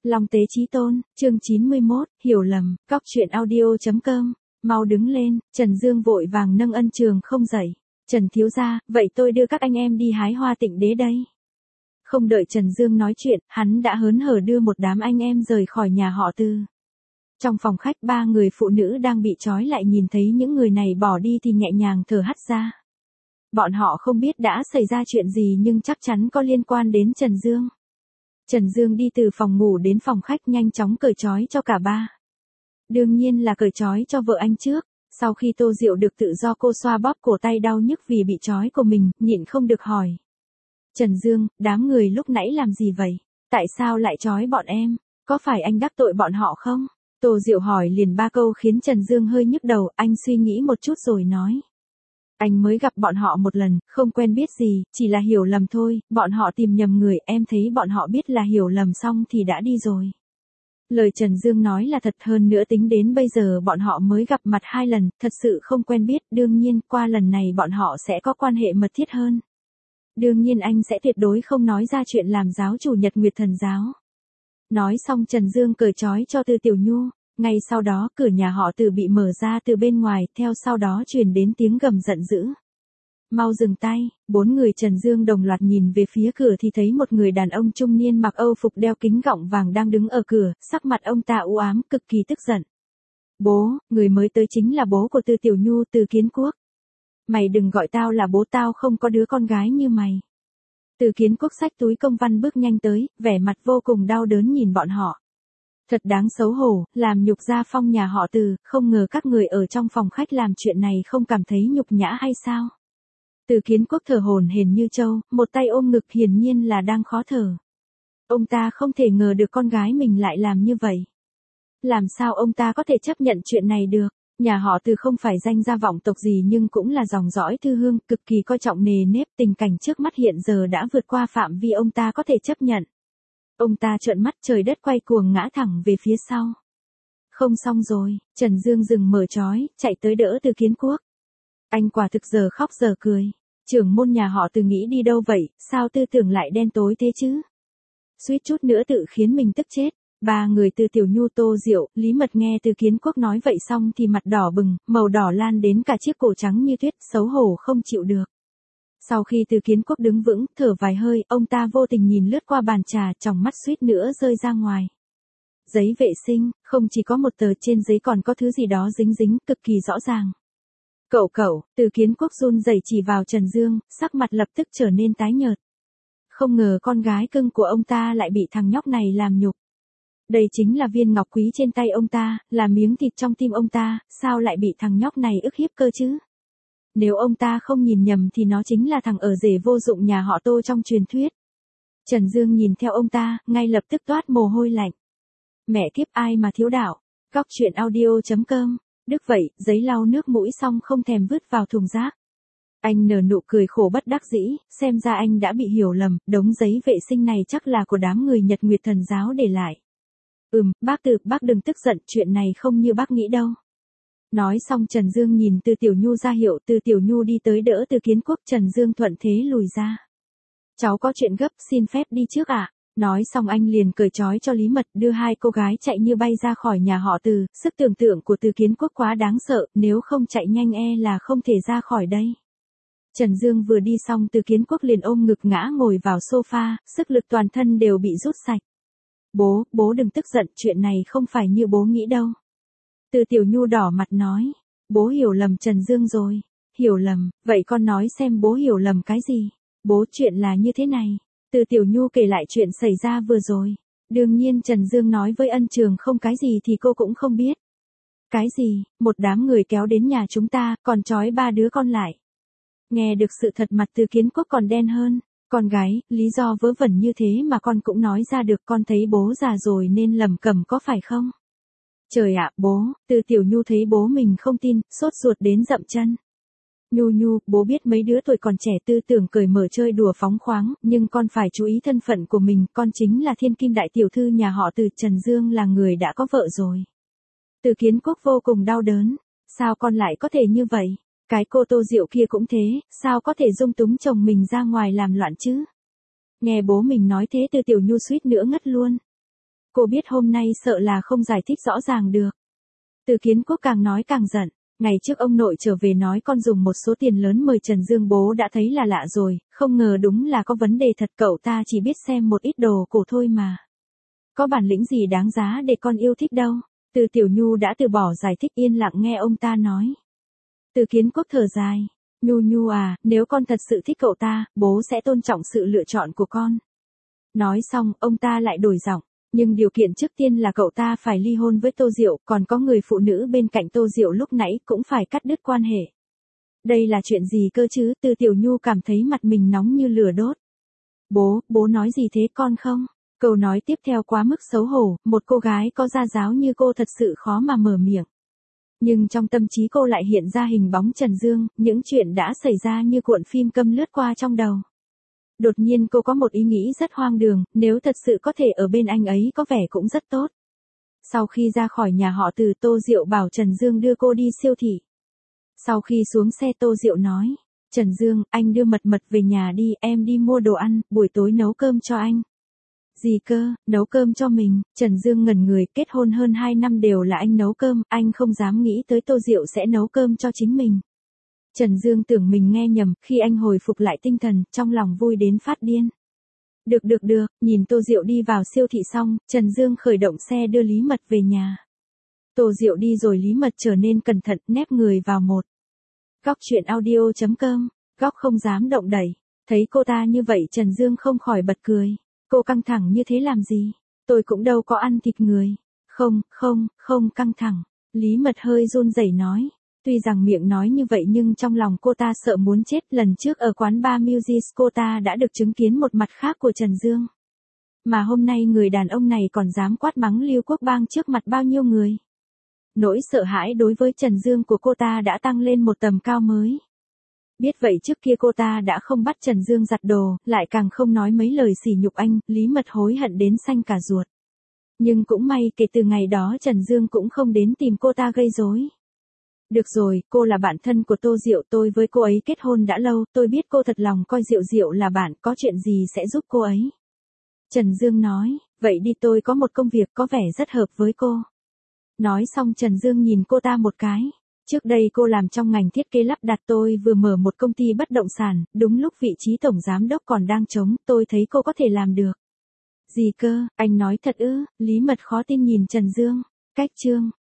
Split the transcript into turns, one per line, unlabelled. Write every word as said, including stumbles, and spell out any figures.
Long Tế Chí Tôn, chương chín mươi mốt, hiểu lầm, cóc truyện audio chấm com, mau đứng lên, Trần Dương vội vàng nâng Ân Trường không dậy. Trần thiếu gia, vậy tôi đưa các anh em đi hái hoa tịnh đế đây. Không đợi Trần Dương nói chuyện, hắn đã hớn hở đưa một đám anh em rời khỏi nhà họ Tư. Trong phòng khách ba người phụ nữ đang bị trói lại nhìn thấy những người này bỏ đi thì nhẹ nhàng thở hắt ra. Bọn họ không biết đã xảy ra chuyện gì nhưng chắc chắn có liên quan đến Trần Dương. Trần Dương đi từ phòng ngủ đến phòng khách nhanh chóng cởi trói cho cả ba. Đương nhiên là cởi trói cho vợ anh trước. Sau khi Tô Diệu được tự do cô xoa bóp cổ tay đau nhức vì bị trói của mình, nhịn không được hỏi. Trần Dương, đám người lúc nãy làm gì vậy? Tại sao lại trói bọn em? Có phải anh đắc tội bọn họ không? Tô Diệu hỏi liền ba câu khiến Trần Dương hơi nhức đầu, anh suy nghĩ một chút rồi nói. Anh mới gặp bọn họ một lần, không quen biết gì, chỉ là hiểu lầm thôi, bọn họ tìm nhầm người, em thấy bọn họ biết là hiểu lầm xong thì đã đi rồi. Lời Trần Dương nói là thật, hơn nữa tính đến bây giờ bọn họ mới gặp mặt hai lần, thật sự không quen biết, đương nhiên qua lần này bọn họ sẽ có quan hệ mật thiết hơn. Đương nhiên anh sẽ tuyệt đối không nói ra chuyện làm giáo chủ Nhật Nguyệt Thần Giáo. Nói xong Trần Dương cởi trói cho Tư Tiểu Nhu, ngay sau đó cửa nhà họ Từ bị mở ra từ bên ngoài, theo sau đó truyền đến tiếng gầm giận dữ. Mau dừng tay, bốn người Trần Dương đồng loạt nhìn về phía cửa thì thấy một người đàn ông trung niên mặc âu phục đeo kính gọng vàng đang đứng ở cửa, sắc mặt ông ta u ám, cực kỳ tức giận. Bố, người mới tới chính là bố của Tư Tiểu Nhu, Từ Kiến Quốc. Mày đừng gọi tao là bố, tao không có đứa con gái như mày. Từ Kiến Quốc xách túi công văn bước nhanh tới, vẻ mặt vô cùng đau đớn nhìn bọn họ. Thật đáng xấu hổ, làm nhục gia phong nhà họ Từ, không ngờ các người ở trong phòng khách làm chuyện này không cảm thấy nhục nhã hay sao? Từ Kiến Quốc thở hổn hển như trâu, một tay ôm ngực hiển nhiên là đang khó thở. Ông ta không thể ngờ được con gái mình lại làm như vậy. Làm sao ông ta có thể chấp nhận chuyện này được? Nhà họ Từ không phải danh gia vọng tộc gì nhưng cũng là dòng dõi thư hương, cực kỳ coi trọng nề nếp, tình cảnh trước mắt hiện giờ đã vượt qua phạm vi ông ta có thể chấp nhận. Ông ta trợn mắt, trời đất quay cuồng ngã thẳng về phía sau. Không xong rồi, Trần Dương dừng mở trói, chạy tới đỡ Từ Kiến Quốc. Anh quả thực giờ khóc giờ cười. Trưởng môn nhà họ Từ nghĩ đi đâu vậy, sao tư tưởng lại đen tối thế chứ? Suýt chút nữa tự khiến mình tức chết. Ba người Từ Tiểu Nhu, Tô Diệu, Lý Mật nghe Từ Kiến Quốc nói vậy xong thì mặt đỏ bừng, màu đỏ lan đến cả chiếc cổ trắng như tuyết, xấu hổ không chịu được. Sau khi Từ Kiến Quốc đứng vững, thở vài hơi, ông ta vô tình nhìn lướt qua bàn trà, tròng mắt suýt nữa rơi ra ngoài. Giấy vệ sinh, không chỉ có một tờ, trên giấy còn có thứ gì đó dính dính, cực kỳ rõ ràng. Cậu cậu, Từ Kiến Quốc run rẩy chỉ vào Trần Dương, sắc mặt lập tức trở nên tái nhợt. Không ngờ con gái cưng của ông ta lại bị thằng nhóc này làm nhục. Đây chính là viên ngọc quý trên tay ông ta, là miếng thịt trong tim ông ta, sao lại bị thằng nhóc này ức hiếp cơ chứ? Nếu ông ta không nhìn nhầm thì nó chính là thằng ở rể vô dụng nhà họ Tô trong truyền thuyết. Trần Dương nhìn theo ông ta, ngay lập tức toát mồ hôi lạnh. Mẹ kiếp, ai mà thiếu đạo. Cóc truyện audio chấm com. Đức vậy, giấy lau nước mũi xong không thèm vứt vào thùng rác. Anh nở nụ cười khổ bất đắc dĩ, xem ra anh đã bị hiểu lầm, đống giấy vệ sinh này chắc là của đám người Nhật Nguyệt Thần Giáo để lại. Ừm, bác Từ, bác đừng tức giận, chuyện này không như bác nghĩ đâu. Nói xong Trần Dương nhìn Từ Tiểu Nhu ra hiệu, Từ Tiểu Nhu đi tới đỡ Từ Kiến Quốc, Trần Dương thuận thế lùi ra. Cháu có chuyện gấp, xin phép đi trước ạ. À? Nói xong anh liền cởi trói cho Lý Mật, đưa hai cô gái chạy như bay ra khỏi nhà họ Từ, sức tưởng tượng của Từ Kiến Quốc quá đáng sợ, nếu không chạy nhanh e là không thể ra khỏi đây. Trần Dương vừa đi xong Từ Kiến Quốc liền ôm ngực ngã ngồi vào sofa, sức lực toàn thân đều bị rút sạch. Bố, bố đừng tức giận, chuyện này không phải như bố nghĩ đâu. Từ Tiểu Nhu đỏ mặt nói, bố hiểu lầm Trần Dương rồi. Hiểu lầm, vậy con nói xem bố hiểu lầm cái gì? Bố, chuyện là như thế này. Từ Tiểu Nhu kể lại chuyện xảy ra vừa rồi. Đương nhiên Trần Dương nói với Ân Trường không cái gì thì cô cũng không biết. Cái gì? Một đám người kéo đến nhà chúng ta, còn trói ba đứa con lại. Nghe được sự thật mặt Từ Kiến Quốc còn đen hơn. Con gái, lý do vớ vẩn như thế mà con cũng nói ra được, con thấy bố già rồi nên lầm cẩm có phải không? Trời ạ, bố, Từ Tiểu Nhu thấy bố mình không tin, sốt ruột đến dậm chân. Nhu Nhu, bố biết mấy đứa tuổi còn trẻ tư tưởng cởi mở chơi đùa phóng khoáng, nhưng con phải chú ý thân phận của mình, con chính là thiên kim đại tiểu thư nhà họ Từ, Trần Dương là người đã có vợ rồi. Từ Kiến Quốc vô cùng đau đớn, sao con lại có thể như vậy? Cái cô Tô Diệu kia cũng thế, sao có thể dung túng chồng mình ra ngoài làm loạn chứ? Nghe bố mình nói thế Từ Tiểu Nhu suýt nữa ngất luôn. cô biết hôm nay sợ là không giải thích rõ ràng được. Từ Kiến Quốc càng nói càng giận. Ngày trước ông nội trở về nói con dùng một số tiền lớn mời Trần Dương, bố đã thấy là lạ rồi, không ngờ đúng là có vấn đề thật, cậu ta chỉ biết xem một ít đồ cổ thôi mà. Có bản lĩnh gì đáng giá để con yêu thích đâu. Từ Tiểu Nhu đã từ bỏ giải thích, yên lặng nghe ông ta nói. Từ Kiến Quốc thở dài. Nhu Nhu à, nếu con thật sự thích cậu ta, bố sẽ tôn trọng sự lựa chọn của con. Nói xong, ông ta lại đổi giọng. Nhưng điều kiện trước tiên là cậu ta phải ly hôn với Tô Diệu, còn có người phụ nữ bên cạnh Tô Diệu lúc nãy cũng phải cắt đứt quan hệ. Đây là chuyện gì cơ chứ? Từ Tiểu Nhu cảm thấy mặt mình nóng như lửa đốt. Bố, bố nói gì thế con không? Câu nói tiếp theo quá mức xấu hổ, một cô gái có gia giáo như cô thật sự khó mà mở miệng. Nhưng trong tâm trí cô lại hiện ra hình bóng Trần Dương, những chuyện đã xảy ra như cuộn phim câm lướt qua trong đầu. Đột nhiên cô có một ý nghĩ rất hoang đường, nếu thật sự có thể ở bên anh ấy có vẻ cũng rất tốt. Sau khi ra khỏi nhà họ Từ, Tô Diệu bảo Trần Dương đưa cô đi siêu thị. Sau khi xuống xe, Tô Diệu nói, Trần Dương, anh đưa Mật Mật về nhà đi, em đi mua đồ ăn, buổi tối nấu cơm cho anh. Gì cơ, nấu cơm cho mình? Trần Dương ngẩn người, kết hôn hơn hai năm đều là anh nấu cơm, anh không dám nghĩ tới Tô Diệu sẽ nấu cơm cho chính mình. Trần Dương tưởng mình nghe nhầm, khi anh hồi phục lại tinh thần, trong lòng vui đến phát điên. Được được được, nhìn Tô Diệu đi vào siêu thị xong, Trần Dương khởi động xe đưa Lý Mật về nhà. Tô Diệu đi rồi Lý Mật trở nên cẩn thận, nép người vào một góc truyện audio chấm com, góc không dám động đẩy. Thấy cô ta như vậy Trần Dương không khỏi bật cười. Cô căng thẳng như thế làm gì? Tôi cũng đâu có ăn thịt người. Không, không, không căng thẳng. Lý Mật hơi run rẩy nói. Tuy rằng miệng nói như vậy nhưng trong lòng cô ta sợ muốn chết. Lần trước ở quán bar Music cô ta đã được chứng kiến một mặt khác của Trần Dương. Mà hôm nay người đàn ông này còn dám quát mắng Lưu Quốc Bang trước mặt bao nhiêu người. Nỗi sợ hãi đối với Trần Dương của cô ta đã tăng lên một tầm cao mới. Biết vậy trước kia cô ta đã không bắt Trần Dương giặt đồ, lại càng không nói mấy lời sỉ nhục anh, Lý Mật hối hận đến xanh cả ruột. Nhưng cũng may kể từ ngày đó Trần Dương cũng không đến tìm cô ta gây rối. Được rồi, cô là bạn thân của Tô Diệu, tôi với cô ấy kết hôn đã lâu, tôi biết cô thật lòng coi Diệu Diệu là bạn, có chuyện gì sẽ giúp cô ấy. Trần Dương nói, vậy đi, tôi có một công việc có vẻ rất hợp với cô. Nói xong Trần Dương nhìn cô ta một cái. Trước đây cô làm trong ngành thiết kế lắp đặt, tôi vừa mở một công ty bất động sản, đúng lúc vị trí tổng giám đốc còn đang trống, tôi thấy cô có thể làm được. Gì cơ, anh nói thật ư? Lý Mật khó tin nhìn Trần Dương. Cách chương